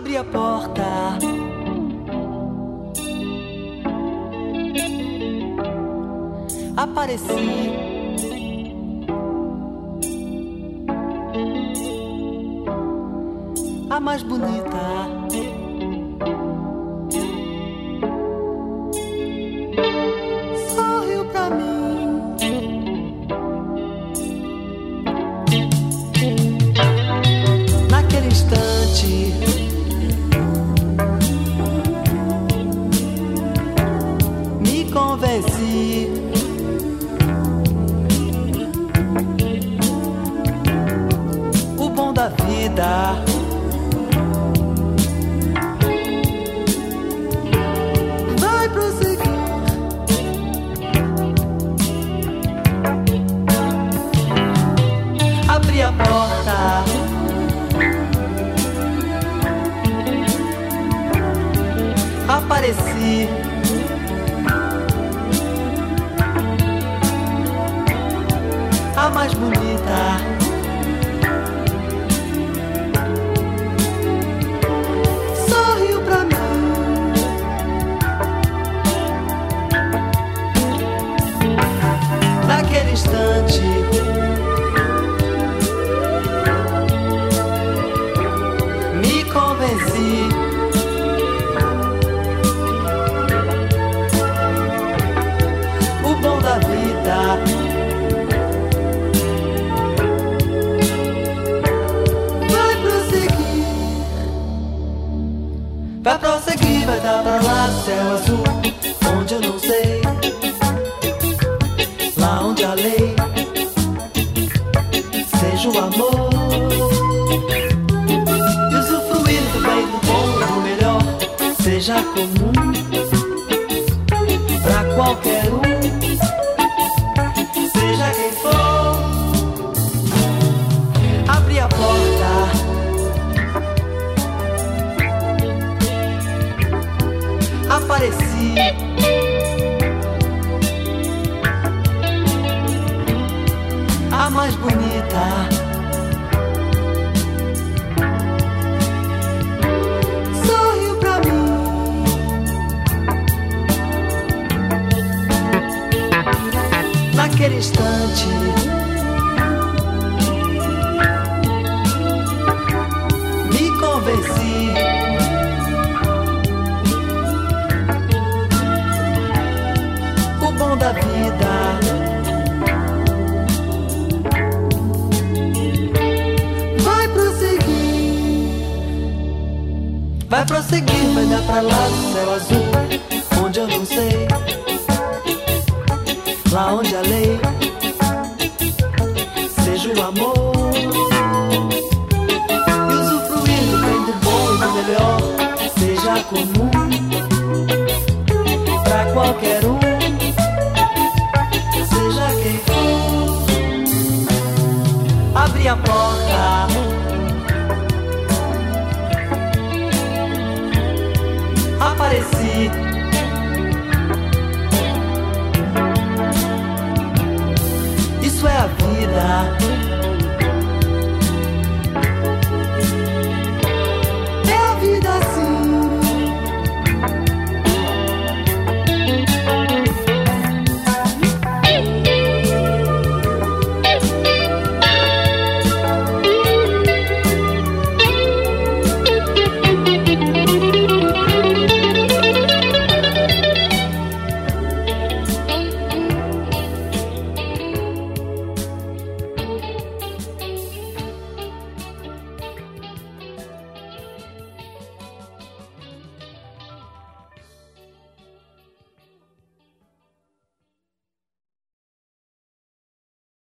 Abri a porta, apareci, a mais bonita. Sorriu pra mim. Naquele instante, me convenci. O bom da vida vai prosseguir. Abri a porta, apareci, a mais bonita. Sorriu pra mim. Naquele instante, me convenci. O bom da vida vai prosseguir. Vai prosseguir, vai dar pra lá céu azul, onde eu não sei, lá onde a lei seja o amor. E usufruir do bem, do bom, do melhor, seja comum pra qualquer um, seja quem for. Abri a porta, apareci, a mais bonita. Sorriu pra mim. Naquele instante, me convenci. O bom da vida vai prosseguir. Vai prosseguir, vai dar pra lá do céu azul, onde eu não sei, lá onde a lei seja o amor. E usufruir do bem, do bom e do melhor, seja comum pra qualquer um, seja quem for. Abri a porta, apareci, isso é a vida.